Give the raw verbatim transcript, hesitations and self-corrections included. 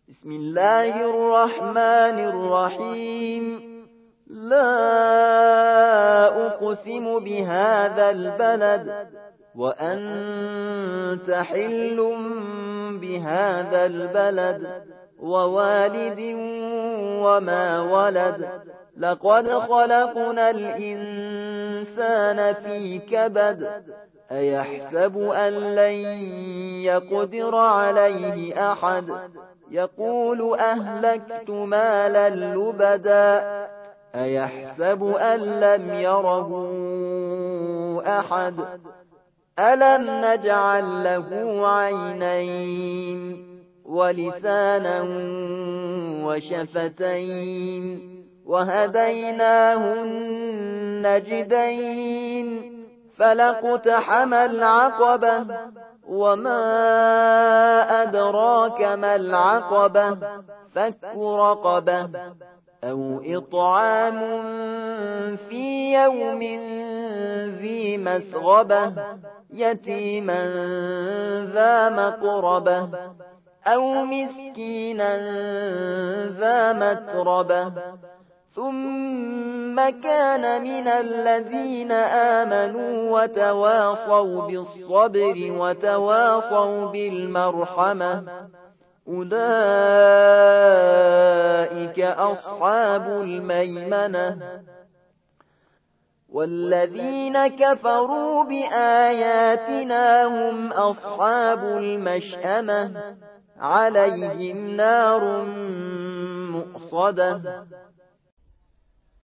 بسم الله الرحمن الرحيم. لا أقسم بهذا البلد وأنت حل بهذا البلد ووالد وما ولد. لقد خلقنا الإنسان في كبد. أيحسب أن لن يقدر عليه أحد. يقول أهلكت مالا لبدا. أيحسب أن لم يره أحد. ألم نجعل له عينين ولسانا وشفتين وهديناه النجدين. فلاقتحم العقبة وما أدراك ما العقبة. فك رقبة أو إطعام في يوم ذي مسغبة يتيما ذا مقربة أو مسكينا ذا متربة. ثم كان من الذين آمنوا وتواصوا بالصبر وتواصوا بالمرحمة. أولئك أصحاب الميمنة. والذين كفروا بآياتنا هم أصحاب المشأمة. عليهم نار مؤصدة.